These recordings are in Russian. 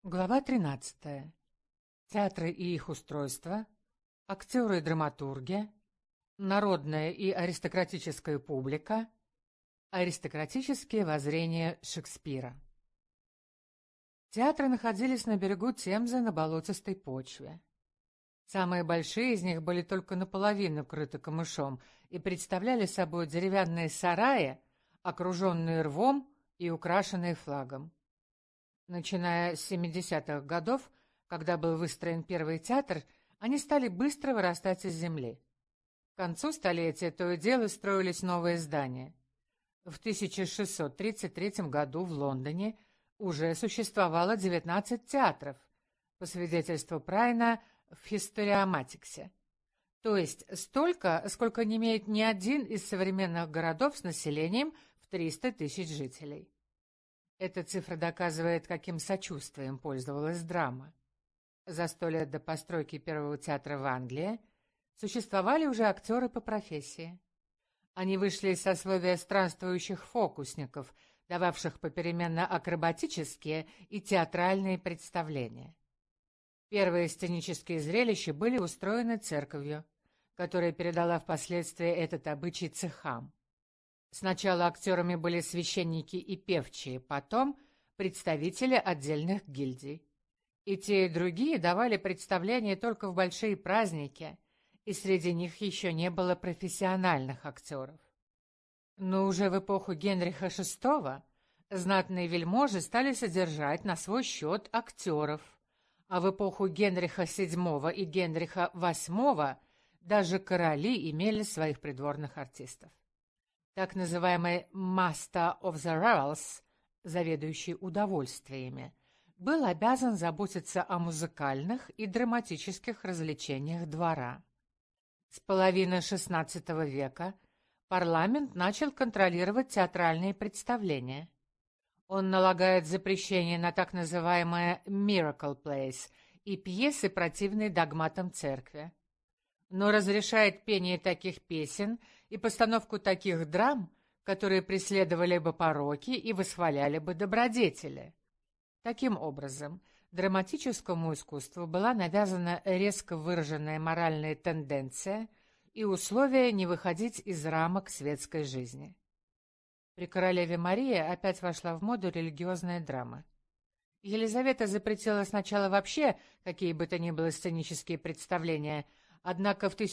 Глава 13. Театры и их устройство, актеры и драматурги, народная и аристократическая публика, аристократические воззрения Шекспира. Театры находились на берегу Темзы на болотистой почве. Самые большие из них были только наполовину крыты камышом и представляли собой деревянные сараи, окруженные рвом и украшенные флагом. Начиная с 70-х годов, когда был выстроен первый театр, они стали быстро вырастать из земли. К концу столетия то и дело строились новые здания. В 1633 году в Лондоне уже существовало 19 театров, по свидетельству Прайна в Хисториоматиксе. То есть столько, сколько не имеет ни один из современных городов с населением в 300 тысяч жителей. Эта цифра доказывает, каким сочувствием пользовалась драма. За 100 лет до постройки первого театра в Англии существовали уже актеры по профессии. Они вышли из сословия странствующих фокусников, дававших попеременно акробатические и театральные представления. Первые сценические зрелища были устроены церковью, которая передала впоследствии этот обычай цехам. Сначала актерами были священники и певчие, потом представители отдельных гильдий. И те, и другие давали представления только в большие праздники, и среди них еще не было профессиональных актеров. Но уже в эпоху Генриха VI знатные вельможи стали содержать на свой счет актеров, а в эпоху Генриха VII и Генриха VIII даже короли имели своих придворных артистов. Так называемый «Master of the Revels», заведующий удовольствиями, был обязан заботиться о музыкальных и драматических развлечениях двора. С половины XVI века парламент начал контролировать театральные представления. Он налагает запрещение на так называемые «miracle plays» и пьесы, противные догматам церкви, но разрешает пение таких песен и постановку таких драм, которые преследовали бы пороки и восхваляли бы добродетели. Таким образом, драматическому искусству была навязана резко выраженная моральная тенденция и условие не выходить из рамок светской жизни. При королеве Марии опять вошла в моду религиозная драма. Елизавета запретила сначала вообще какие бы то ни было сценические представления, однако в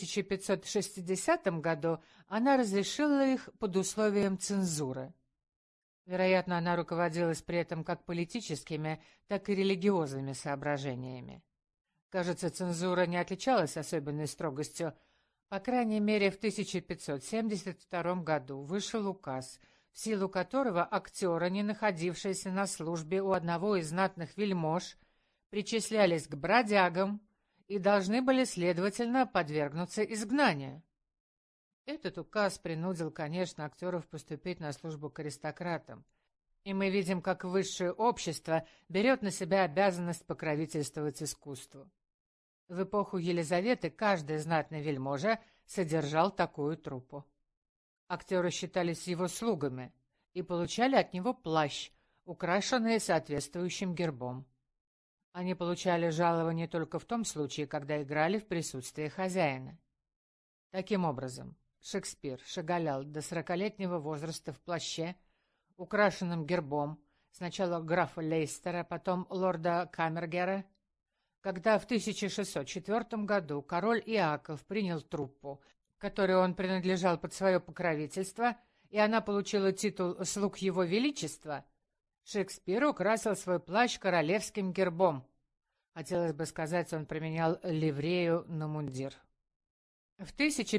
1560 году она разрешила их под условием цензуры. Вероятно, она руководилась при этом как политическими, так и религиозными соображениями. Кажется, цензура не отличалась особенной строгостью. По крайней мере, в 1572 году вышел указ, в силу которого актеры, не находившиеся на службе у одного из знатных вельмож, причислялись к бродягам и должны были, следовательно, подвергнуться изгнанию. Этот указ принудил, конечно, актеров поступить на службу к аристократам, и мы видим, как высшее общество берет на себя обязанность покровительствовать искусству. В эпоху Елизаветы каждый знатный вельможа содержал такую труппу. Актеры считались его слугами и получали от него плащ, украшенный соответствующим гербом. Они получали жалование только в том случае, когда играли в присутствии хозяина. Таким образом, Шекспир щеголял до 40-летнего возраста в плаще, украшенном гербом, сначала графа Лейстера, потом лорда Камергера. Когда в 1604 году король Иаков принял труппу, которой он принадлежал под свое покровительство, и она получила титул «Слуг его величества», Шекспир украсил свой плащ королевским гербом. Хотелось бы сказать, он применял ливрею на мундир. В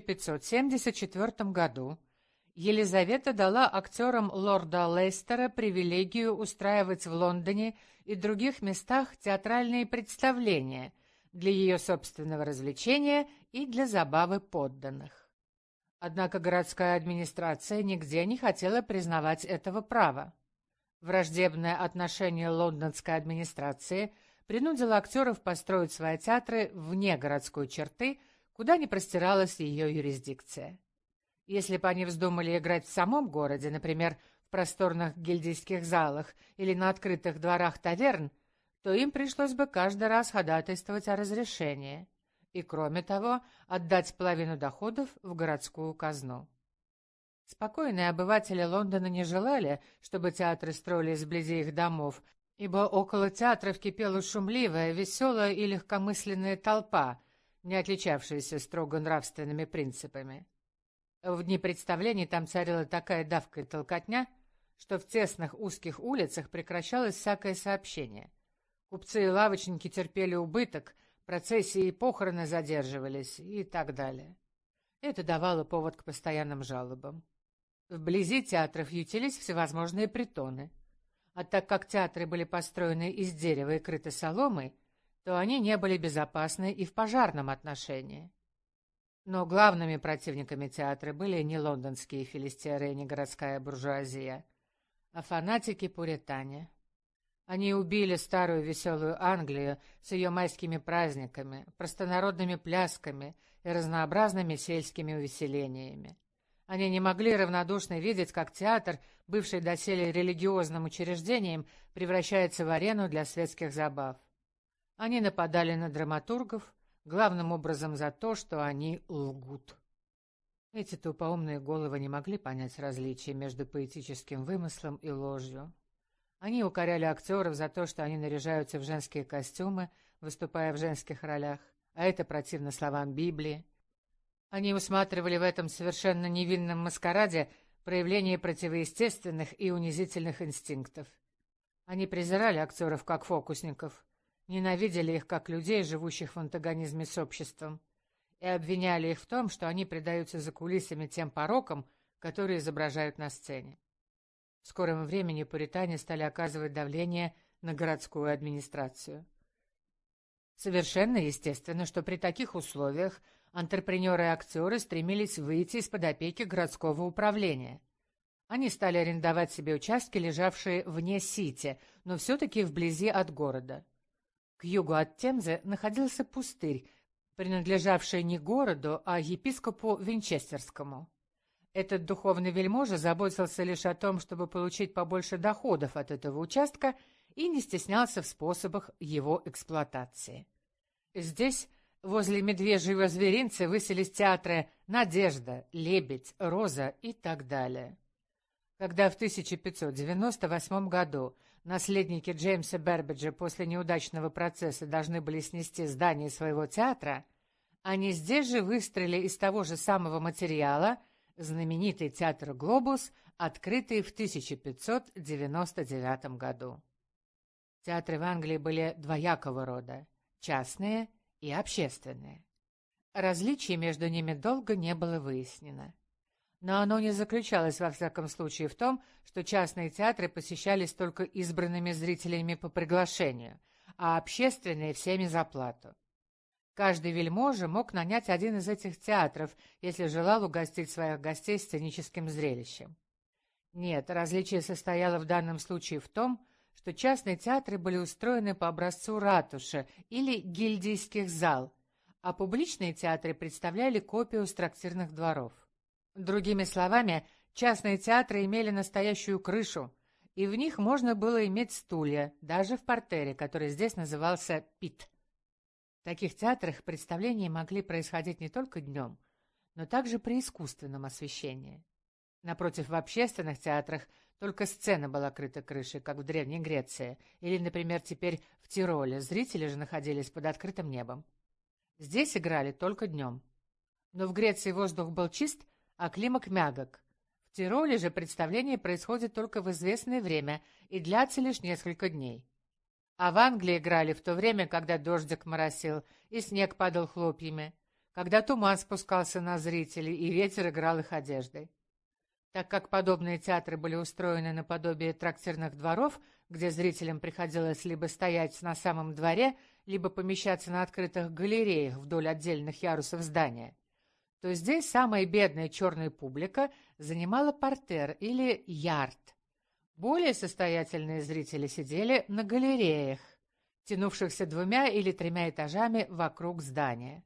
1574 году Елизавета дала актерам лорда Лейстера привилегию устраивать в Лондоне и других местах театральные представления для ее собственного развлечения и для забавы подданных. Однако городская администрация нигде не хотела признавать этого права. Враждебное отношение лондонской администрации принудило актеров построить свои театры вне городской черты, куда не простиралась ее юрисдикция. Если бы они вздумали играть в самом городе, например, в просторных гильдейских залах или на открытых дворах таверн, то им пришлось бы каждый раз ходатайствовать о разрешении и, кроме того, отдать половину доходов в городскую казну. Спокойные обыватели Лондона не желали, чтобы театры строились вблизи их домов, ибо около театров кипела шумливая, веселая и легкомысленная толпа, не отличавшаяся строго нравственными принципами. В дни представлений там царила такая давка и толкотня, что в тесных узких улицах прекращалось всякое сообщение. Купцы и лавочники терпели убыток, процессии и похороны задерживались и так далее. Это давало повод к постоянным жалобам. Вблизи театров ютились всевозможные притоны. А так как театры были построены из дерева и крыты соломой, то они не были безопасны и в пожарном отношении. Но главными противниками театра были не лондонские филистеры и не городская буржуазия, а фанатики-пуритане. Они убили старую веселую Англию с ее майскими праздниками, простонародными плясками и разнообразными сельскими увеселениями. Они не могли равнодушно видеть, как театр, бывший доселе религиозным учреждением, превращается в арену для светских забав. Они нападали на драматургов, главным образом за то, что они лгут. Эти тупоумные головы не могли понять различия между поэтическим вымыслом и ложью. Они укоряли актеров за то, что они наряжаются в женские костюмы, выступая в женских ролях, а это противно словам Библии. Они усматривали в этом совершенно невинном маскараде проявление противоестественных и унизительных инстинктов. Они презирали актеров как фокусников, ненавидели их как людей, живущих в антагонизме с обществом, и обвиняли их в том, что они предаются за кулисами тем порокам, которые изображают на сцене. В скором времени пуритане стали оказывать давление на городскую администрацию. Совершенно естественно, что при таких условиях антрепренеры и актеры стремились выйти из-под опеки городского управления. Они стали арендовать себе участки, лежавшие вне Сити, но все-таки вблизи от города. К югу от Темзы находился пустырь, принадлежавший не городу, а епископу Винчестерскому. Этот духовный вельможа заботился лишь о том, чтобы получить побольше доходов от этого участка, и не стеснялся в способах его эксплуатации. Здесь, возле Медвежьего зверинца, высились театры «Надежда», «Лебедь», «Роза» и так далее. Когда в 1598 году наследники Джеймса Бербиджа после неудачного процесса должны были снести здание своего театра, они здесь же выстроили из того же самого материала знаменитый театр «Глобус», открытый в 1599 году. Театры в Англии были двоякого рода – частные и общественные. Различий между ними долго не было выяснено. Но оно не заключалось во всяком случае в том, что частные театры посещались только избранными зрителями по приглашению, а общественные – всеми за плату. Каждый вельможа мог нанять один из этих театров, если желал угостить своих гостей сценическим зрелищем. Нет, различие состояло в данном случае в том, что частные театры были устроены по образцу ратуши или гильдейских зал, а публичные театры представляли копию с трактирных дворов. Другими словами, частные театры имели настоящую крышу, и в них можно было иметь стулья, даже в партере, который здесь назывался пит. В таких театрах представления могли происходить не только днем, но также при искусственном освещении. Напротив, в общественных театрах только сцена была крыта крышей, как в Древней Греции, или, например, теперь в Тироле, зрители же находились под открытым небом. Здесь играли только днем. Но в Греции воздух был чист, а климат мягок. В Тироле же представление происходит только в известное время и длятся лишь несколько дней. А в Англии играли в то время, когда дождик моросил и снег падал хлопьями, когда туман спускался на зрителей и ветер играл их одеждой. Так как подобные театры были устроены наподобие трактирных дворов, где зрителям приходилось либо стоять на самом дворе, либо помещаться на открытых галереях вдоль отдельных ярусов здания, то здесь самая бедная черная публика занимала партер или ярд. Более состоятельные зрители сидели на галереях, тянувшихся 2 или 3 этажами вокруг здания.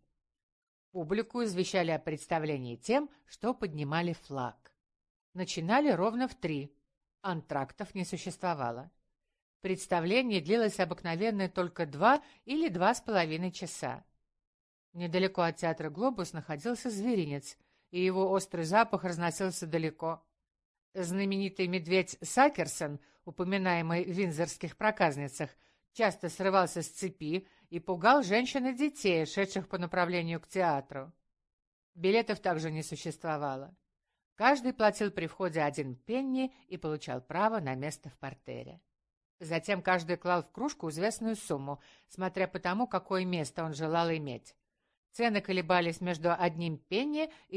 Публику извещали о представлении тем, что поднимали флаг. Начинали ровно в 3. Антрактов не существовало. Представление длилось обыкновенно только 2 или 2,5 часа. Недалеко от театра «Глобус» находился зверинец, и его острый запах разносился далеко. Знаменитый медведь Сакерсон, упоминаемый в виндзорских проказницах, часто срывался с цепи и пугал женщин и детей, шедших по направлению к театру. Билетов также не существовало. Каждый платил при входе 1 пенни и получал право на место в партере. Затем каждый клал в кружку известную сумму, смотря по тому, какое место он желал иметь. Цены колебались между 1 пенни и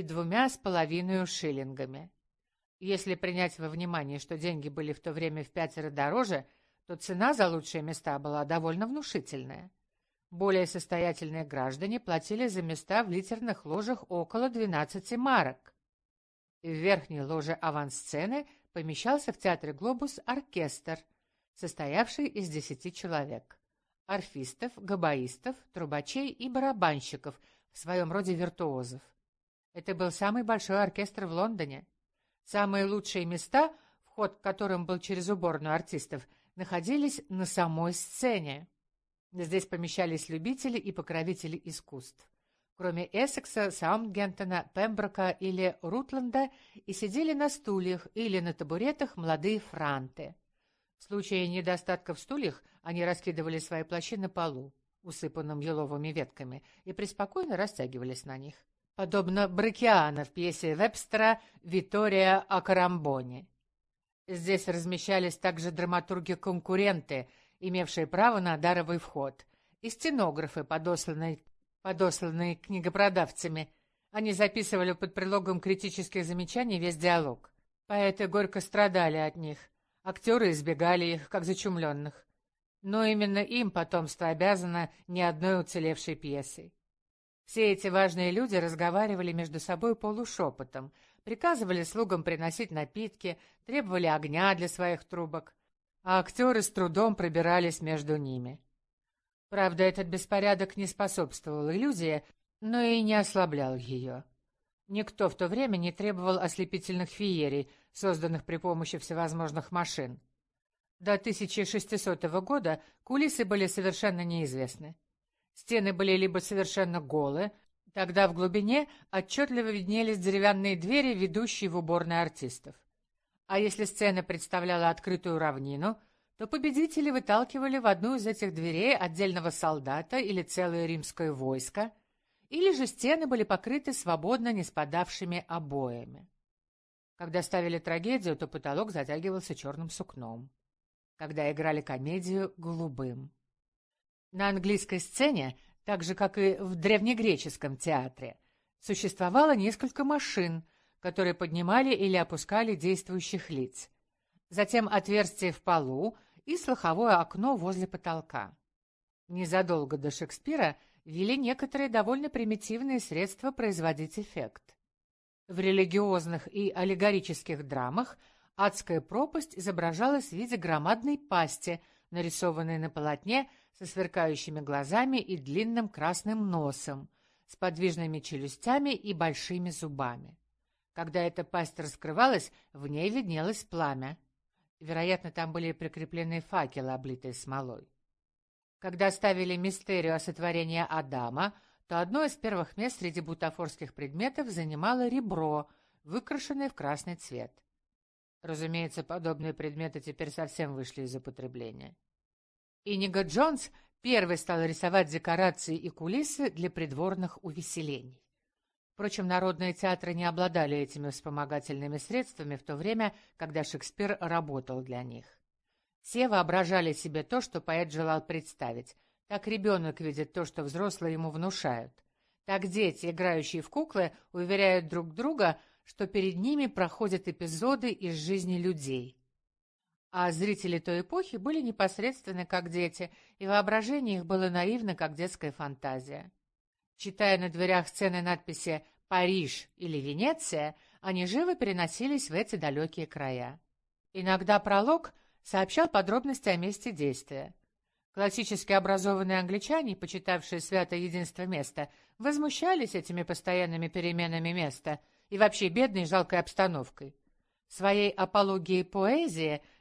2,5 шиллингами. Если принять во внимание, что деньги были в то время в 5 дороже, то цена за лучшие места была довольно внушительная. Более состоятельные граждане платили за места в литерных ложах около 12 марок. В верхней ложе авансцены помещался в театре «Глобус» оркестр, состоявший из 10 человек. Арфистов, гобоистов, трубачей и барабанщиков, в своем роде виртуозов. Это был самый большой оркестр в Лондоне. Самые лучшие места, вход к которым был через уборную артистов, находились на самой сцене. Здесь помещались любители и покровители искусств. Кроме Эссекса, Саутгемптона, Пемброка или Рутленда, и сидели на стульях или на табуретах молодые франты. В случае недостатка в стульях они раскидывали свои плащи на полу, усыпанном еловыми ветками, и преспокойно растягивались на них, подобно Бракиана в пьесе Вебстера «Виттория о Карамбоне». Здесь размещались также драматурги-конкуренты, имевшие право на даровый вход, и стенографы, подосланные книгопродавцами. Они записывали под предлогом критических замечаний весь диалог. Поэты горько страдали от них, актеры избегали их, как зачумленных. Но именно им потомство обязано не одной уцелевшей пьесой. Все эти важные люди разговаривали между собой полушепотом, приказывали слугам приносить напитки, требовали огня для своих трубок, а актеры с трудом пробирались между ними. Правда, этот беспорядок не способствовал иллюзии, но и не ослаблял ее. Никто в то время не требовал ослепительных феерий, созданных при помощи всевозможных машин. До 1600 года кулисы были совершенно неизвестны. Стены были либо совершенно голые, тогда в глубине отчетливо виднелись деревянные двери, ведущие в уборные артистов. А если сцена представляла открытую равнину, то победители выталкивали в одну из этих дверей отдельного солдата или целое римское войско, или же стены были покрыты свободно не спадавшими обоями. Когда ставили трагедию, то потолок затягивался черным сукном. Когда играли комедию — голубым. На английской сцене, так же, как и в древнегреческом театре, существовало несколько машин, которые поднимали или опускали действующих лиц. Затем отверстие в полу и слуховое окно возле потолка. Незадолго до Шекспира ввели некоторые довольно примитивные средства производить эффект. В религиозных и аллегорических драмах адская пропасть изображалась в виде громадной пасти, нарисованной на полотне со сверкающими глазами и длинным красным носом, с подвижными челюстями и большими зубами. Когда эта пасть раскрывалась, в ней виднелось пламя. Вероятно, там были прикреплены факелы, облитые смолой. Когда ставили мистерию о сотворении Адама, то одно из первых мест среди бутафорских предметов занимало ребро, выкрашенное в красный цвет. Разумеется, подобные предметы теперь совсем вышли из употребления. Иниго Джонс первый стал рисовать декорации и кулисы для придворных увеселений. Впрочем, народные театры не обладали этими вспомогательными средствами в то время, когда Шекспир работал для них. Все воображали себе то, что поэт желал представить. Так ребенок видит то, что взрослые ему внушают. Так дети, играющие в куклы, уверяют друг друга, что перед ними проходят эпизоды из жизни людей. А зрители той эпохи были непосредственны, как дети, и воображение их было наивно, как детская фантазия. Читая на дверях сцены надписи «Париж» или «Венеция», они живо переносились в эти далекие края. Иногда пролог сообщал подробности о месте действия. Классически образованные англичане, почитавшие свято единство места, возмущались этими постоянными переменами места и вообще бедной жалкой обстановкой. В своей апологии поэзии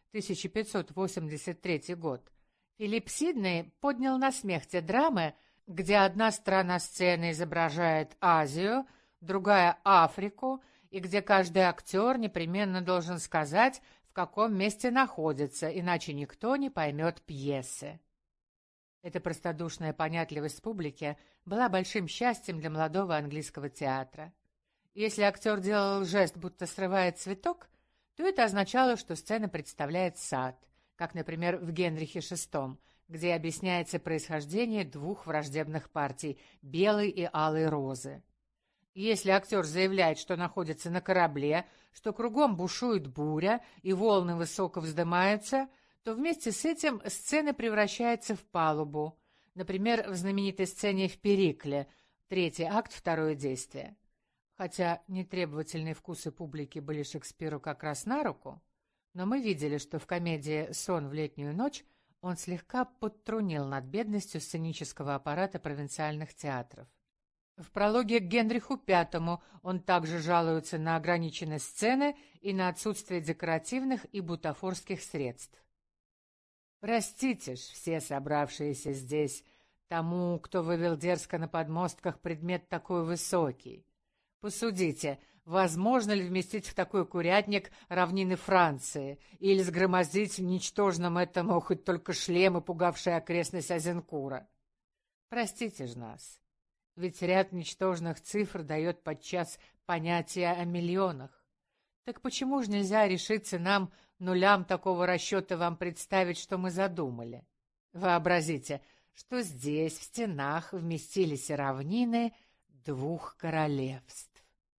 1583 год, Филипп Сидней поднял на смех те драмы, где одна сторона сцены изображает Азию, другая — Африку, и где каждый актер непременно должен сказать, в каком месте находится, иначе никто не поймет пьесы. Эта простодушная понятливость публики была большим счастьем для молодого английского театра. Если актер делал жест, будто срывает цветок, то это означало, что сцена представляет сад, как, например, в «Генрихе VI», где объясняется происхождение двух враждебных партий — белой и алой розы. Если актер заявляет, что находится на корабле, что кругом бушует буря и волны высоко вздымаются, то вместе с этим сцена превращается в палубу, например, в знаменитой сцене в «Перикле», третий акт, второе действие. Хотя нетребовательные вкусы публики были Шекспиру как раз на руку, но мы видели, что в комедии «Сон в летнюю ночь» он слегка подтрунил над бедностью сценического аппарата провинциальных театров. В прологе к Генриху V он также жалуется на ограниченность сцены и на отсутствие декоративных и бутафорских средств. «Простите ж, все собравшиеся здесь, тому, кто вывел дерзко на подмостках предмет такой высокий. Посудите, возможно ли вместить в такой курятник равнины Франции или сгромоздить в ничтожном этому хоть только шлемы, пугавшие окрестность Азенкура? Простите ж нас, ведь ряд ничтожных цифр дает подчас понятие о миллионах. Так почему же нельзя решиться нам, нулям такого расчета, вам представить, что мы задумали? Вообразите, что здесь, в стенах, вместились равнины двух королевств.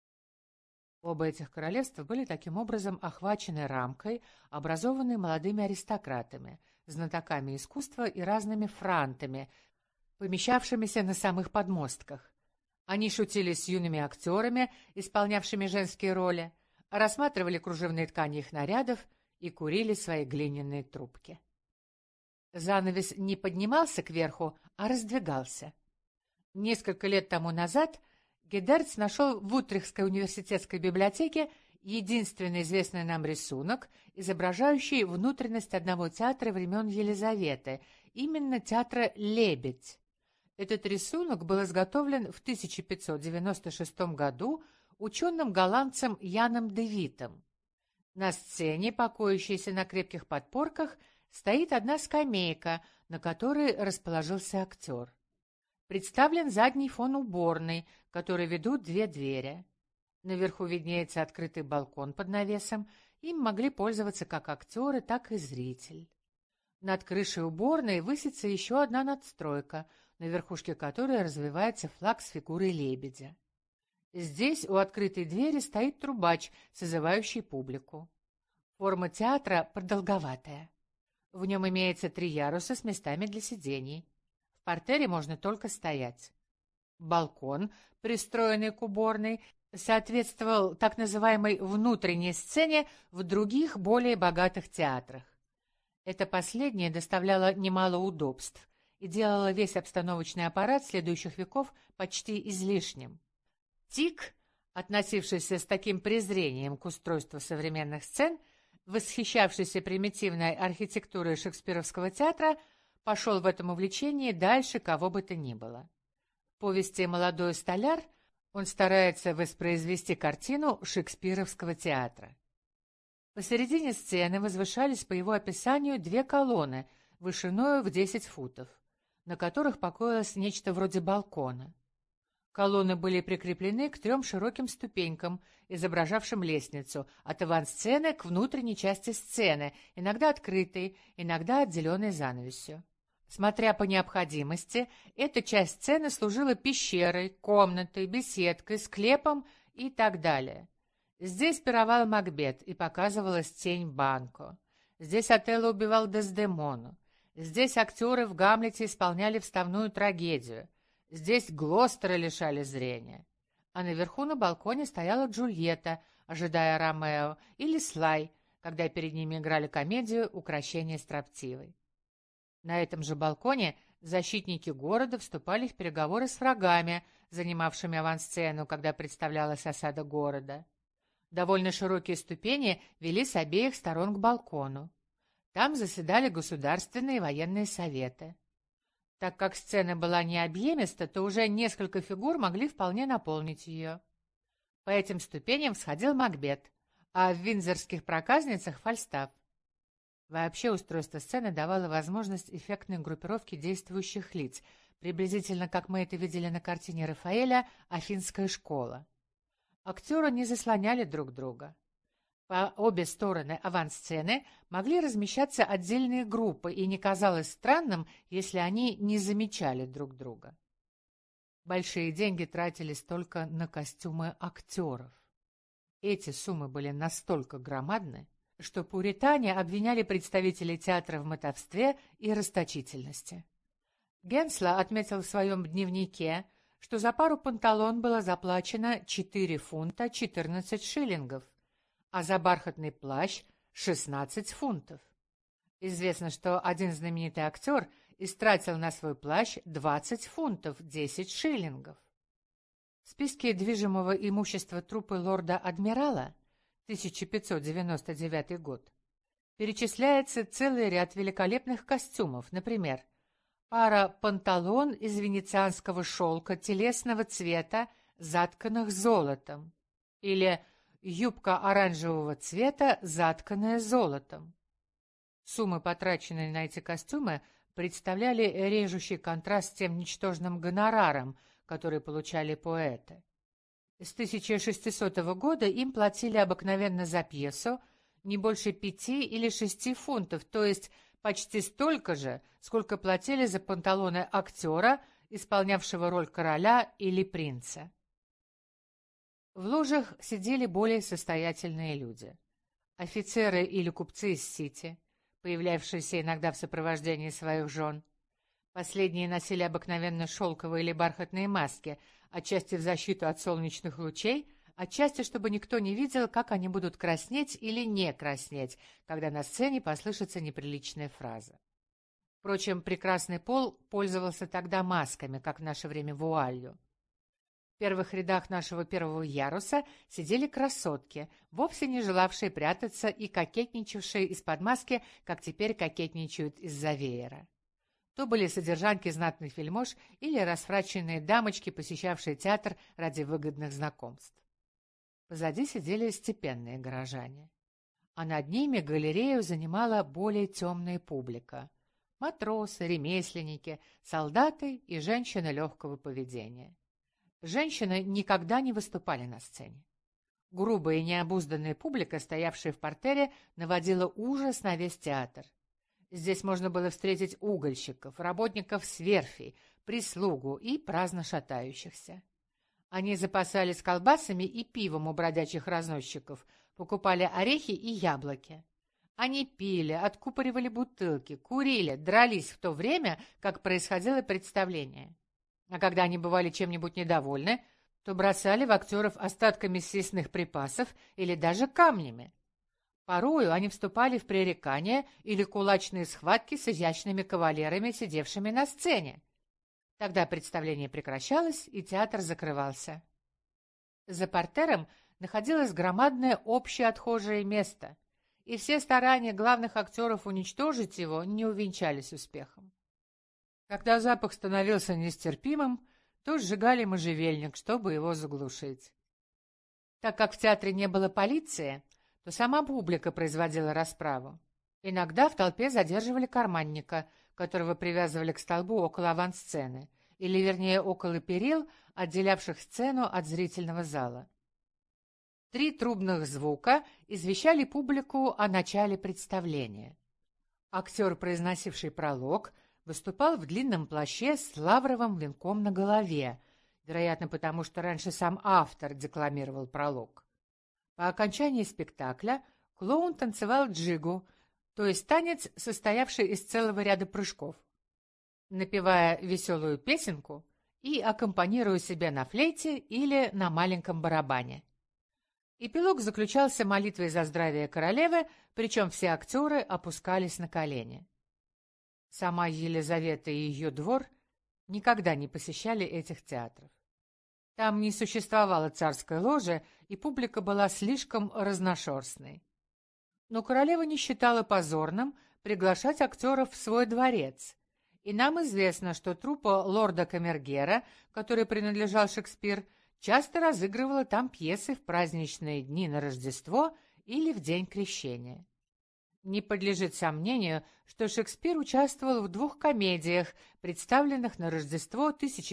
Оба этих королевства были таким образом охвачены рамкой, образованной молодыми аристократами, знатоками искусства и разными франтами, помещавшимися на самых подмостках. Они шутили с юными актерами, исполнявшими женские роли, рассматривали кружевные ткани их нарядов и курили свои глиняные трубки. Занавес не поднимался кверху, а раздвигался. Несколько лет тому назад Гедерц нашел в Утрехтской университетской библиотеке единственный известный нам рисунок, изображающий внутренность одного театра времен Елизаветы, именно театра «Лебедь». Этот рисунок был изготовлен в 1596 году ученым-голландцем Яном де Витом. На сцене, покоящейся на крепких подпорках, стоит одна скамейка, на которой расположился актер. Представлен задний фон уборной, который ведут две двери. Наверху виднеется открытый балкон под навесом, им могли пользоваться как актеры, так и зритель. Над крышей уборной высится еще одна надстройка, на верхушке которой развивается флаг с фигурой лебедя. Здесь у открытой двери стоит трубач, созывающий публику. Форма театра продолговатая. В нем имеется 3 яруса с местами для сидений. В партере можно только стоять. Балкон, пристроенный к уборной, соответствовал так называемой внутренней сцене в других, более богатых театрах. Это последнее доставляло немало удобств и делало весь обстановочный аппарат следующих веков почти излишним. Тик, относившийся с таким презрением к устройству современных сцен, восхищавшийся примитивной архитектурой шекспировского театра, пошел в этом увлечении дальше кого бы то ни было. В повести «Молодой столяр» он старается воспроизвести картину шекспировского театра. Посередине сцены возвышались по его описанию 2 колонны вышиною в 10 футов, на которых покоилось нечто вроде балкона. Колонны были прикреплены к 3 широким ступенькам, изображавшим лестницу, от авансцены к внутренней части сцены, иногда открытой, иногда отделенной занавесью. Смотря по необходимости, эта часть сцены служила пещерой, комнатой, беседкой, склепом и так далее. Здесь пировал Макбет, и показывалась тень Банко. Здесь Отелло убивал Дездемону. Здесь актеры в Гамлете исполняли вставную трагедию. Здесь Глостера лишали зрения. А наверху на балконе стояла Джульетта, ожидая Ромео, или Слай, когда перед ними играли комедию «Укрощение строптивой». На этом же балконе защитники города вступали в переговоры с врагами, занимавшими авансцену, когда представлялась осада города. Довольно широкие ступени вели с обеих сторон к балкону. Там заседали государственные и военные советы. Так как сцена была не объемиста, то уже несколько фигур могли вполне наполнить ее. По этим ступеням всходил Макбет, а в виндзорских проказницах — Фальстаф. Вообще устройство сцены давало возможность эффектной группировки действующих лиц, приблизительно как мы это видели на картине Рафаэля «Афинская школа». Актеры не заслоняли друг друга. По обе стороны авансцены могли размещаться отдельные группы, и не казалось странным, если они не замечали друг друга. Большие деньги тратились только на костюмы актеров. Эти суммы были настолько громадны, что пуритане обвиняли представителей театра в мотовстве и расточительности. Генсло отметил в своем дневнике, что за пару панталон было заплачено 4 фунта 14 шиллингов, а за бархатный плащ — 16 фунтов. Известно, что один знаменитый актер истратил на свой плащ 20 фунтов 10 шиллингов. В списке движимого имущества труппы лорда-адмирала 1599 год перечисляется целый ряд великолепных костюмов, например, пара панталон из венецианского шелка телесного цвета, затканных золотом, или юбка оранжевого цвета, затканная золотом. Суммы, потраченные на эти костюмы, представляли режущий контраст с тем ничтожным гонораром, который получали поэты. С 1600 года им платили обыкновенно за пьесу не больше 5 или 6 фунтов, то есть почти столько же, сколько платили за панталоны актера, исполнявшего роль короля или принца. В ложах сидели более состоятельные люди. Офицеры или купцы из Сити, появлявшиеся иногда в сопровождении своих жен. Последние носили обыкновенно шелковые или бархатные маски, отчасти в защиту от солнечных лучей, отчасти, чтобы никто не видел, как они будут краснеть или не краснеть, когда на сцене послышится неприличная фраза. Впрочем, прекрасный пол пользовался тогда масками, как в наше время вуалью. В первых рядах нашего первого яруса сидели красотки, вовсе не желавшие прятаться и кокетничавшие из-под маски, как теперь кокетничают из-за веера. То были содержанки знатных вельмож или расфраченные дамочки, посещавшие театр ради выгодных знакомств. Позади сидели степенные горожане, а над ними галерею занимала более темная публика — матросы, ремесленники, солдаты и женщины легкого поведения. Женщины никогда не выступали на сцене. Грубая и необузданная публика, стоявшая в партере, наводила ужас на весь театр. Здесь можно было встретить угольщиков, работников с верфей, прислугу и праздно шатающихся. Они запасались колбасами и пивом у бродячих разносчиков, покупали орехи и яблоки. Они пили, откупоривали бутылки, курили, дрались в то время, как происходило представление. А когда они бывали чем-нибудь недовольны, то бросали в актеров остатками съестных припасов или даже камнями. Порою они вступали в пререкания или кулачные схватки с изящными кавалерами, сидевшими на сцене. Тогда представление прекращалось, и театр закрывался. За партером находилось громадное общее отхожее место, и все старания главных актеров уничтожить его не увенчались успехом. Когда запах становился нестерпимым, то сжигали можжевельник, чтобы его заглушить. Так как в театре не было полиции, то сама публика производила расправу. Иногда в толпе задерживали карманника, которого привязывали к столбу около авансцены, или, вернее, около перил, отделявших сцену от зрительного зала. 3 трубных звука извещали публику о начале представления. Актер, произносивший пролог, выступал в длинном плаще с лавровым венком на голове, вероятно, потому что раньше сам автор декламировал пролог. По окончании спектакля клоун танцевал джигу, то есть танец, состоявший из целого ряда прыжков, напевая веселую песенку и аккомпанируя себе на флейте или на маленьком барабане. Эпилог заключался молитвой за здравие королевы, причем все актеры опускались на колени. Сама Елизавета и ее двор никогда не посещали этих театров. Там не существовало царской ложи, и публика была слишком разношерстной. Но королева не считала позорным приглашать актеров в свой дворец. И нам известно, что труппа лорда Камергера, которой принадлежал Шекспир, часто разыгрывала там пьесы в праздничные дни на Рождество или в день Крещения. Не подлежит сомнению, что Шекспир участвовал в 2 комедиях, представленных на Рождество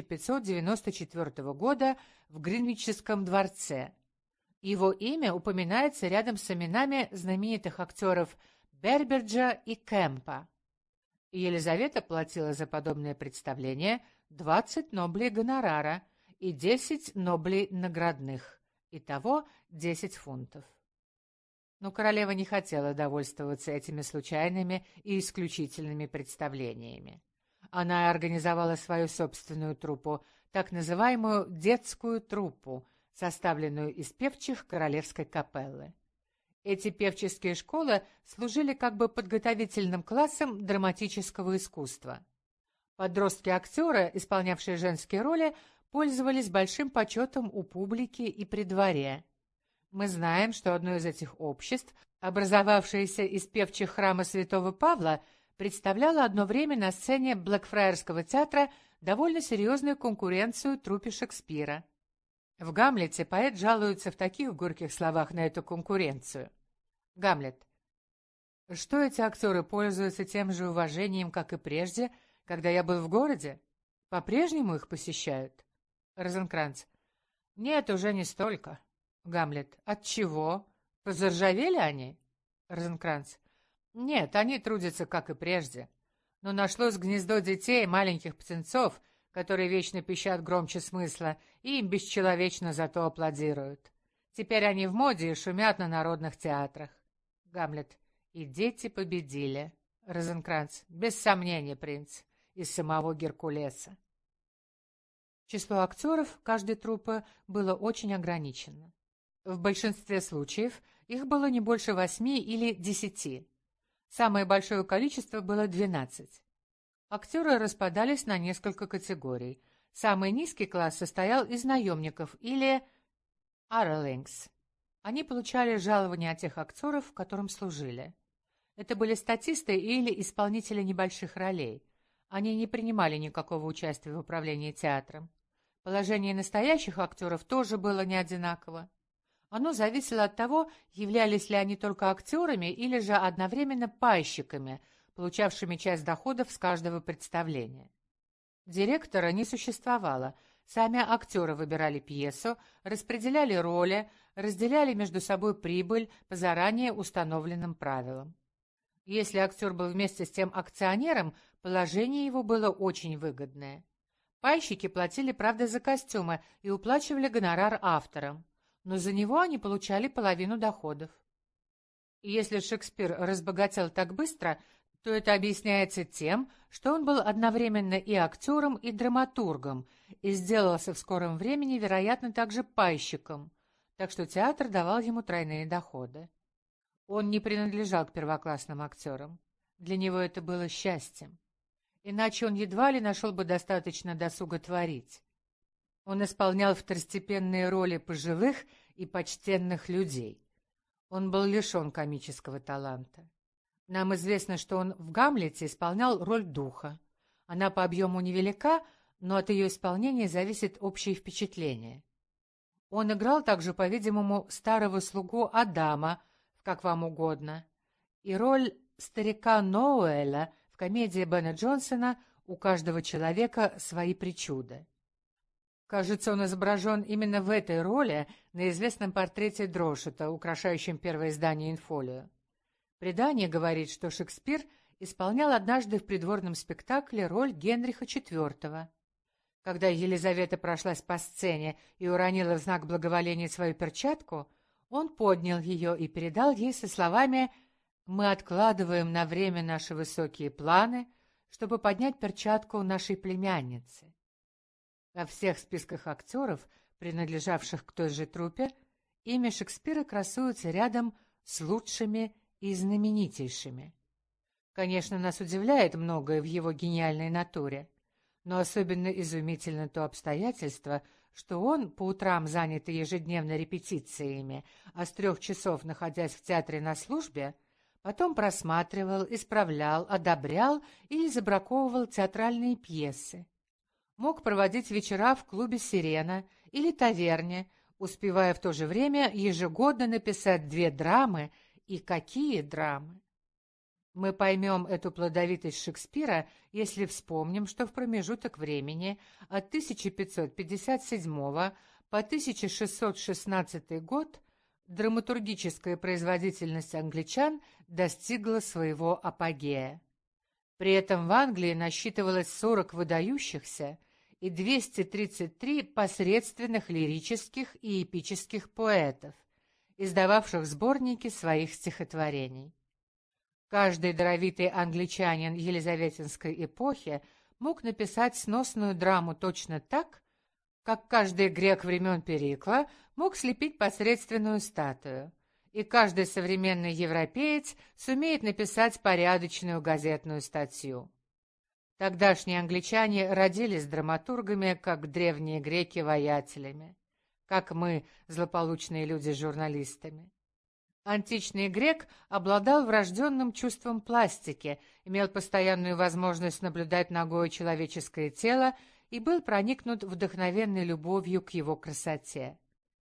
1594 года в Гринвичском дворце. Его имя упоминается рядом с именами знаменитых актеров Берберджа и Кэмпа. Елизавета платила за подобное представление 20 ноблей гонорара и 10 ноблей наградных, итого 10 фунтов. Но королева не хотела довольствоваться этими случайными и исключительными представлениями. Она организовала свою собственную труппу, так называемую детскую труппу, составленную из певчих королевской капеллы. Эти певческие школы служили как бы подготовительным классом драматического искусства. Подростки-актеры, исполнявшие женские роли, пользовались большим почетом у публики и при дворе. Мы знаем, что одно из этих обществ, образовавшееся из певчих храма святого Павла, представляло одно время на сцене Блэкфраерского театра довольно серьезную конкуренцию труппе Шекспира. В «Гамлете» поэт жалуется в таких горьких словах на эту конкуренцию. Гамлет. Что эти актеры пользуются тем же уважением, как и прежде, когда я был в городе? По-прежнему их посещают? Розенкранц. Нет, уже не столько. Гамлет. Отчего? Позаржавели они? Розенкранц. Нет, они трудятся, как и прежде. Но нашлось гнездо детей, маленьких птенцов, которые вечно пищат громче смысла, и им бесчеловечно зато аплодируют. Теперь они в моде и шумят на народных театрах. Гамлет. И дети победили. Розенкранц. Без сомнения, принц. Из самого Геркулеса. Число актеров каждой труппы было очень ограничено. В большинстве случаев их было не больше 8 или 10. Самое большое количество было 12. Актеры распадались на несколько категорий. Самый низкий класс состоял из наемников или hirelings. Они получали жалования от тех актеров, которым служили. Это были статисты или исполнители небольших ролей. Они не принимали никакого участия в управлении театром. Положение настоящих актеров тоже было не одинаково. Оно зависело от того, являлись ли они только актерами или же одновременно пайщиками, получавшими часть доходов с каждого представления. Директора не существовало. Сами актеры выбирали пьесу, распределяли роли, разделяли между собой прибыль по заранее установленным правилам. Если актер был вместе с тем акционером, положение его было очень выгодное. Пайщики платили, правда, за костюмы и уплачивали гонорар авторам, но за него они получали половину доходов. И если Шекспир разбогател так быстро, то это объясняется тем, что он был одновременно и актером, и драматургом, и сделался в скором времени, вероятно, также пайщиком, так что театр давал ему тройные доходы. Он не принадлежал к первоклассным актерам. Для него это было счастьем. Иначе он едва ли нашел бы достаточно досуга творить. Он исполнял второстепенные роли пожилых и почтенных людей. Он был лишен комического таланта. Нам известно, что он в «Гамлете» исполнял роль духа. Она по объему невелика, но от ее исполнения зависит общее впечатление. Он играл также, по-видимому, старого слугу Адама, как вам угодно, и роль старика Ноуэля в комедии Бена Джонсона «У каждого человека свои причуды». Кажется, он изображен именно в этой роли на известном портрете Дрошета, украшающем первое издание «Инфолио». Предание говорит, что Шекспир исполнял однажды в придворном спектакле роль Генриха IV. Когда Елизавета прошлась по сцене и уронила в знак благоволения свою перчатку, он поднял ее и передал ей со словами «Мы откладываем на время наши высокие планы, чтобы поднять перчатку нашей племянницы». Во всех списках актеров, принадлежавших к той же труппе, имя Шекспира красуется рядом с лучшими и знаменитейшими. Конечно, нас удивляет многое в его гениальной натуре, но особенно изумительно то обстоятельство, что он, по утрам занятый ежедневно репетициями, а с 3 часов, находясь в театре на службе, Потом просматривал, исправлял, одобрял или забраковывал театральные пьесы. Мог проводить вечера в клубе «Сирена» или таверне, успевая в то же время ежегодно написать 2 драмы, и какие драмы! Мы поймем эту плодовитость Шекспира, если вспомним, что в промежуток времени от 1557 по 1616 год драматургическая производительность англичан достигла своего апогея. При этом в Англии насчитывалось 40 выдающихся и 233 посредственных лирических и эпических поэтов, издававших сборники своих стихотворений. Каждый даровитый англичанин елизаветинской эпохи мог написать сносную драму точно так, как каждый грек времен Перикла мог слепить посредственную статую, и каждый современный европеец сумеет написать порядочную газетную статью. Тогдашние англичане родились драматургами, как древние греки воятелями, как мы, злополучные люди, журналистами. Античный грек обладал врожденным чувством пластики, имел постоянную возможность наблюдать нагое человеческое тело и был проникнут вдохновенной любовью к его красоте.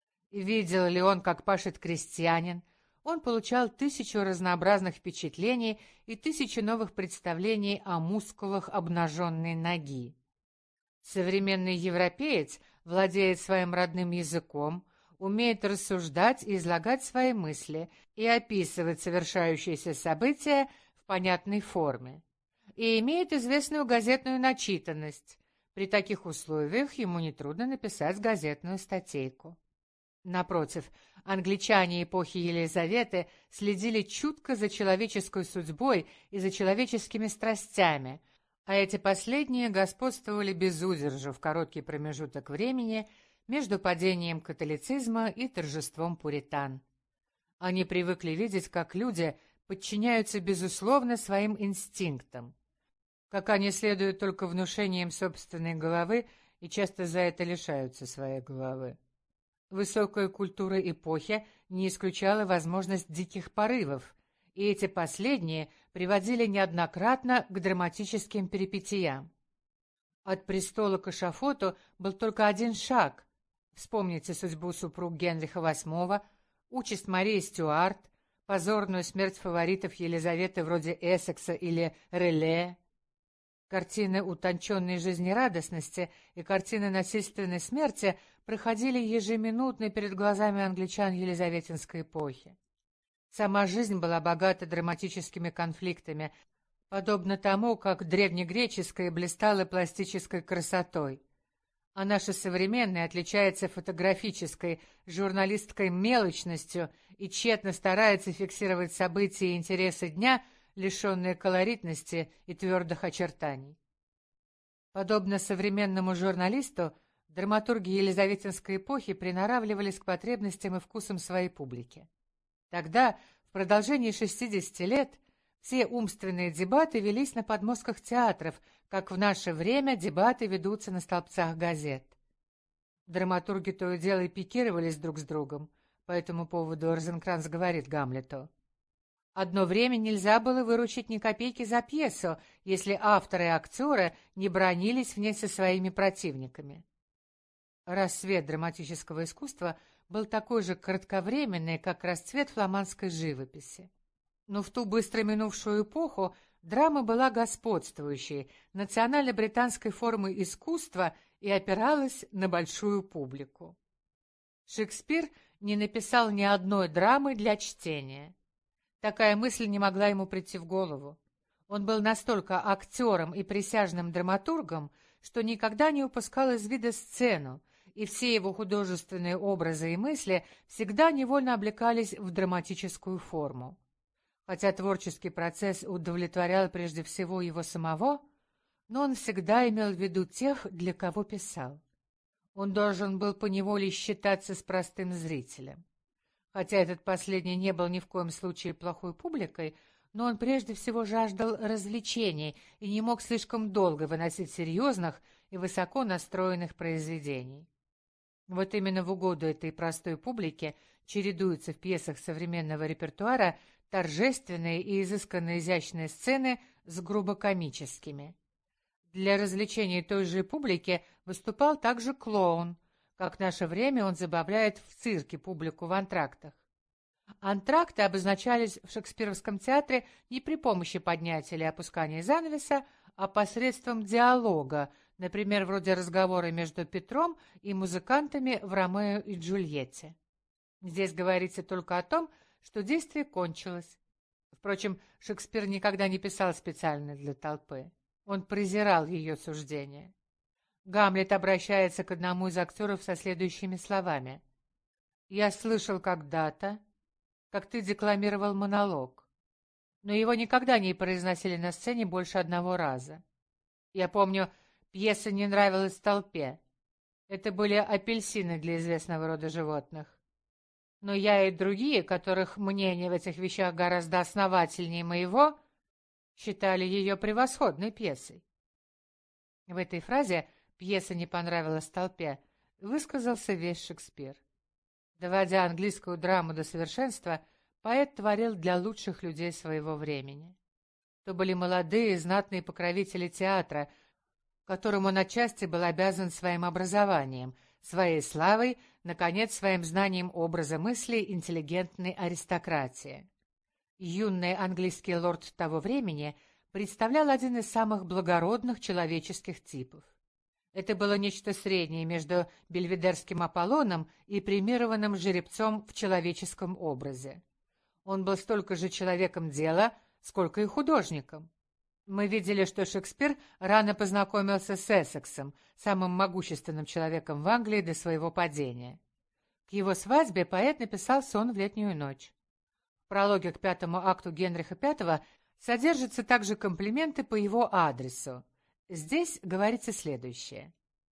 Видел ли он, как пашет крестьянин, он получал 1000 разнообразных впечатлений и 1000 новых представлений о мускулах обнаженной ноги. Современный европеец владеет своим родным языком, умеет рассуждать и излагать свои мысли и описывать совершающиеся события в понятной форме, и имеет известную газетную начитанность. При таких условиях ему нетрудно написать газетную статейку. Напротив, англичане эпохи Елизаветы следили чутко за человеческой судьбой и за человеческими страстями, а эти последние господствовали без удержу в короткий промежуток времени между падением католицизма и торжеством пуритан. Они привыкли видеть, как люди подчиняются безусловно своим инстинктам, как они следуют только внушениям собственной головы и часто за это лишаются своей головы. Высокая культура эпохи не исключала возможность диких порывов, и эти последние приводили неоднократно к драматическим перипетиям. От престола к эшафоту был только один шаг. Вспомните судьбу супруг Генриха VIII, участь Марии Стюарт, позорную смерть фаворитов Елизаветы вроде Эссекса или Реле. Картины утонченной жизнерадостности и картины насильственной смерти проходили ежеминутно перед глазами англичан елизаветинской эпохи. Сама жизнь была богата драматическими конфликтами, подобно тому, как древнегреческая блистала пластической красотой. А наша современная отличается фотографической, журналистской мелочностью и тщетно старается фиксировать события и интересы дня, лишенные колоритности и твердых очертаний. Подобно современному журналисту, драматурги елизаветинской эпохи приноравливались к потребностям и вкусам своей публики. Тогда, в продолжении 60 лет, все умственные дебаты велись на подмостках театров, как в наше время дебаты ведутся на столбцах газет. Драматурги то и дело пикировались друг с другом. По этому поводу Розенкранц говорит Гамлету: «Одно время нельзя было выручить ни копейки за пьесу, если авторы и актеры не бранились в ней со своими противниками». Расцвет драматического искусства был такой же кратковременный, как расцвет фламандской живописи. Но в ту быстро минувшую эпоху драма была господствующей, национально-британской формой искусства и опиралась на большую публику. Шекспир не написал ни одной драмы для чтения. Такая мысль не могла ему прийти в голову. Он был настолько актером и присяжным драматургом, что никогда не упускал из вида сцену, и все его художественные образы и мысли всегда невольно облекались в драматическую форму. Хотя творческий процесс удовлетворял прежде всего его самого, но он всегда имел в виду тех, для кого писал. Он должен был поневоле считаться с простым зрителем. Хотя этот последний не был ни в коем случае плохой публикой, но он прежде всего жаждал развлечений и не мог слишком долго выносить серьезных и высоко настроенных произведений. Вот именно в угоду этой простой публике чередуются в пьесах современного репертуара торжественные и изысканно изящные сцены с грубо комическими. Для развлечения той же публики выступал также клоун, как в наше время он забавляет в цирке публику в антрактах. Антракты обозначались в шекспировском театре не при помощи поднятия или опускания занавеса, а посредством диалога, например, вроде разговора между Петром и музыкантами в «Ромео и Джульетте». Здесь говорится только о том, что действие кончилось. Впрочем, Шекспир никогда не писал специально для толпы. Он презирал ее суждения. Гамлет обращается к одному из актеров со следующими словами. «Я слышал когда-то, как ты декламировал монолог, но его никогда не произносили на сцене больше одного раза. Я помню, пьеса не нравилась толпе. Это были апельсины для известного рода животных. Но я и другие, которых мнение в этих вещах гораздо основательнее моего, считали ее превосходной пьесой». В этой фразе «пьеса не понравилась толпе» высказался весь Шекспир. Доводя английскую драму до совершенства, поэт творил для лучших людей своего времени. То были молодые знатные покровители театра, которым он отчасти был обязан своим образованием, своей славой, наконец, своим знанием образа мысли интеллигентной аристократии. Юный английский лорд того времени представлял один из самых благородных человеческих типов. Это было нечто среднее между бельведерским Аполлоном и премированным жеребцом в человеческом образе. Он был столько же человеком дела, сколько и художником. Мы видели, что Шекспир рано познакомился с Эссексом, самым могущественным человеком в Англии до своего падения. К его свадьбе поэт написал «Сон в летнюю ночь». В прологе к 5-му акту Генриха V содержатся также комплименты по его адресу. Здесь говорится следующее.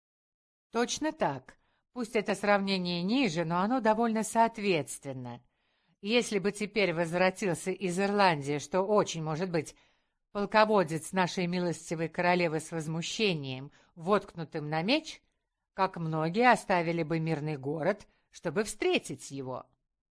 Точно так. Пусть это сравнение ниже, но оно довольно соответственно. Если бы теперь возвратился из Ирландии, что очень может быть, полководец нашей милостивой королевы с возмущением, воткнутым на меч, как многие оставили бы мирный город, чтобы встретить его.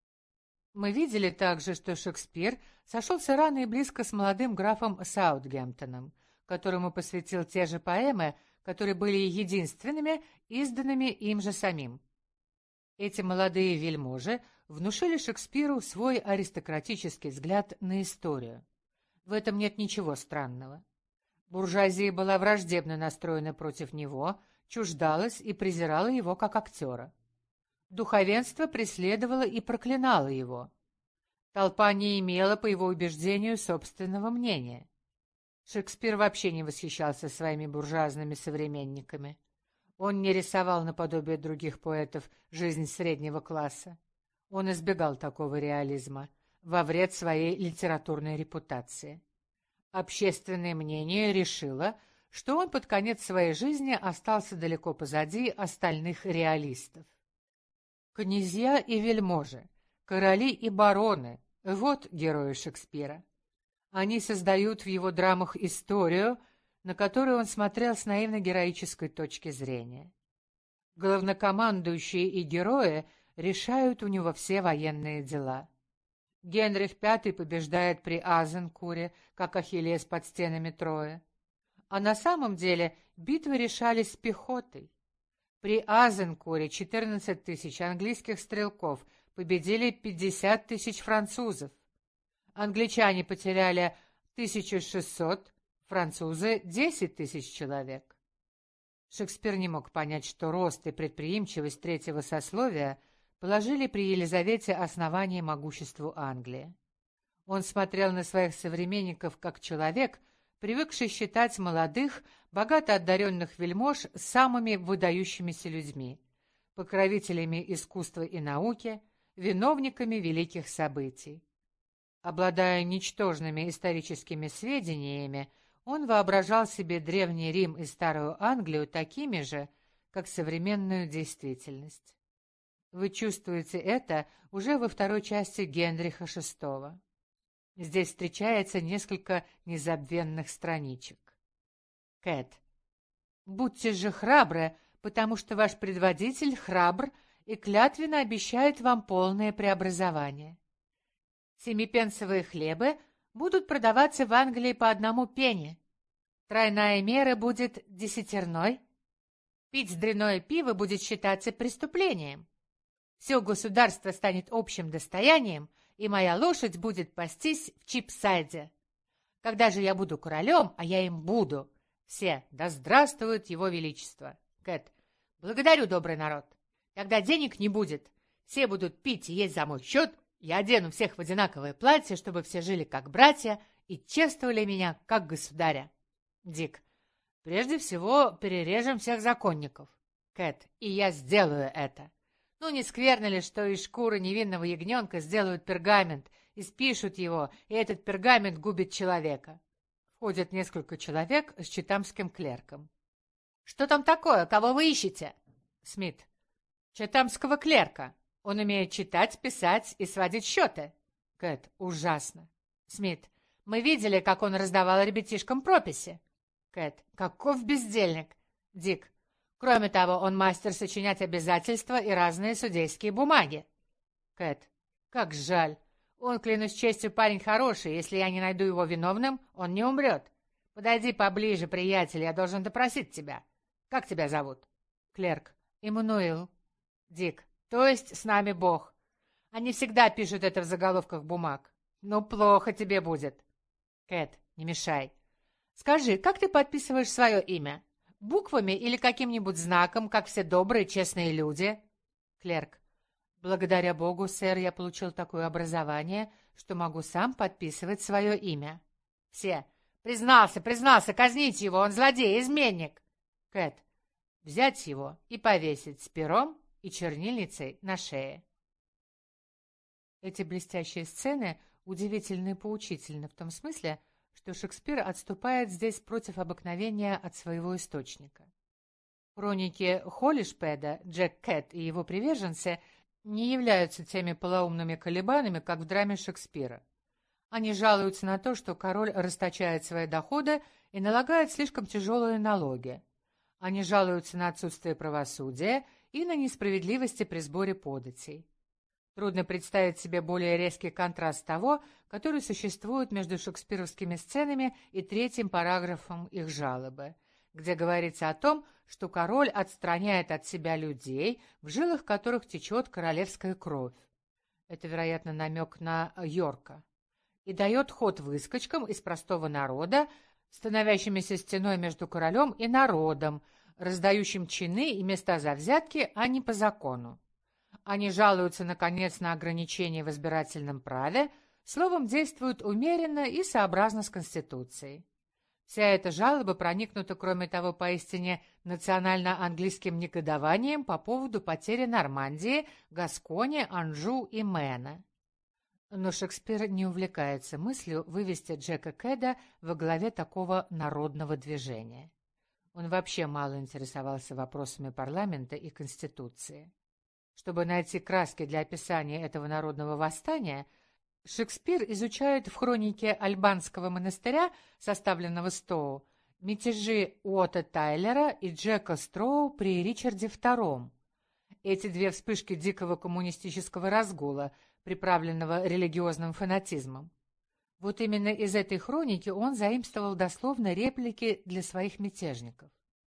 Мы видели также, что Шекспир сошелся рано и близко с молодым графом Саутгемптоном, которому посвятил те же поэмы, которые были единственными, изданными им же самим. Эти молодые вельможи внушили Шекспиру свой аристократический взгляд на историю. В этом нет ничего странного. Буржуазия была враждебно настроена против него, чуждалась и презирала его как актера. Духовенство преследовало и проклинало его. Толпа не имела, по его убеждению, собственного мнения. Шекспир вообще не восхищался своими буржуазными современниками. Он не рисовал наподобие других поэтов жизнь среднего класса. Он избегал такого реализма во вред своей литературной репутации. Общественное мнение решило, что он под конец своей жизни остался далеко позади остальных реалистов. Князья и вельможи, короли и бароны — вот герои Шекспира. Они создают в его драмах историю, на которую он смотрел с наивно-героической точки зрения. Главнокомандующие и герои решают у него все военные дела. Генрих V побеждает при Азенкуре, как Ахиллес под стенами Трои. А на самом деле битвы решались с пехотой. При Азенкуре 14 тысяч английских стрелков победили 50 тысяч французов. Англичане потеряли 1600, французы — 10 тысяч человек. Шекспир не мог понять, что рост и предприимчивость третьего сословия положили при Елизавете основание могуществу Англии. Он смотрел на своих современников как человек, привыкший считать молодых, богато одаренных вельмож самыми выдающимися людьми, покровителями искусства и науки, виновниками великих событий. Обладая ничтожными историческими сведениями, он воображал себе Древний Рим и Старую Англию такими же, как современную действительность. Вы чувствуете это уже во второй части Генриха VI. Здесь встречается несколько незабвенных страничек. Кэт. Будьте же храбры, потому что ваш предводитель храбр и клятвенно обещает вам полное преобразование. Семипенсовые хлебы будут продаваться в Англии по 1 пенни. Тройная мера будет десятерной. Пить дрянное пиво будет считаться преступлением. Все государство станет общим достоянием, и моя лошадь будет пастись в Чипсайде. Когда же я буду королем, а я им буду, все, да здравствует его величество. Кэт: благодарю, добрый народ. Когда денег не будет, все будут пить и есть за мой счет, я одену всех в одинаковое платье, чтобы все жили как братья и чествовали меня как государя. Дик: прежде всего перережем всех законников. Кэт: и я сделаю это. Ну, не скверно ли, что из шкуры невинного ягненка сделают пергамент, испишут его, и этот пергамент губит человека? Входят несколько человек с читамским клерком. «Что там такое? Кого вы ищете?» Смит: читамского клерка. Он умеет читать, писать и сводить счеты. Кэт: ужасно. Смит: мы видели, как он раздавал ребятишкам прописи. Кэт: каков бездельник. Дик: кроме того, он мастер сочинять обязательства и разные судейские бумаги. Кэт: как жаль. Он, клянусь честью, парень хороший. Если я не найду его виновным, он не умрет. Подойди поближе, приятель, я должен допросить тебя. Как тебя зовут? Клерк: Эммануил. Дик: то есть с нами Бог. Они всегда пишут это в заголовках бумаг. Ну, плохо тебе будет. Кэт: не мешай. Скажи, как ты подписываешь свое имя? Буквами или каким-нибудь знаком, как все добрые, честные люди? Клерк: благодаря Богу, сэр, я получил такое образование, что могу сам подписывать свое имя. Все: признался, казните его, он злодей, изменник. Кэт: взять его и повесить с пером и чернильницей на шее. Эти блестящие сцены удивительны и поучительны в том смысле, что Шекспир отступает здесь против обыкновения от своего источника. Хроники Холлишпеда, Джек Кэт и его приверженцы не являются теми полоумными колебанами, как в драме Шекспира. Они жалуются на то, что король расточает свои доходы и налагает слишком тяжелые налоги. Они жалуются на отсутствие правосудия и на несправедливости при сборе податей. Трудно представить себе более резкий контраст того, который существует между шекспировскими сценами и 3-м параграфом их жалобы, где говорится о том, что король отстраняет от себя людей, в жилах которых течет королевская кровь. Это, вероятно, намек на Йорка. И дает ход выскочкам из простого народа, становящимися стеной между королем и народом, раздающим чины и места за взятки, а не по закону. Они жалуются, наконец, на ограничения в избирательном праве, словом, действуют умеренно и сообразно с Конституцией. Вся эта жалоба проникнута, кроме того, поистине национально-английским негодованием по поводу потери Нормандии, Гаскони, Анжу и Мэна. Но Шекспир не увлекается мыслью вывести Джека Кэда во главе такого народного движения. Он вообще мало интересовался вопросами парламента и Конституции. Чтобы найти краски для описания этого народного восстания, Шекспир изучает в хронике Альбанского монастыря, составленного Стоу, мятежи Уотта Тайлера и Джека Строу при Ричарде II. Эти две вспышки дикого коммунистического разгула, приправленного религиозным фанатизмом. Вот именно из этой хроники он заимствовал дословно реплики для своих мятежников.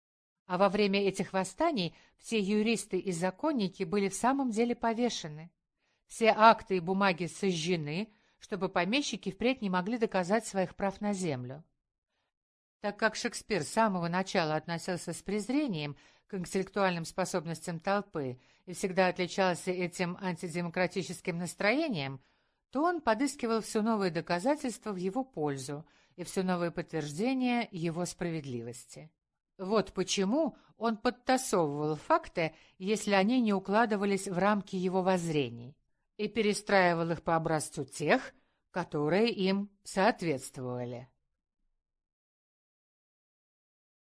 А во время этих восстаний все юристы и законники были в самом деле повешены. Все акты и бумаги сожжены, чтобы помещики впредь не могли доказать своих прав на землю. Так как Шекспир с самого начала относился с презрением к интеллектуальным способностям толпы и всегда отличался этим антидемократическим настроением, то он подыскивал все новые доказательства в его пользу и все новые подтверждения его справедливости. Вот почему он подтасовывал факты, если они не укладывались в рамки его воззрений, и перестраивал их по образцу тех, которые им соответствовали.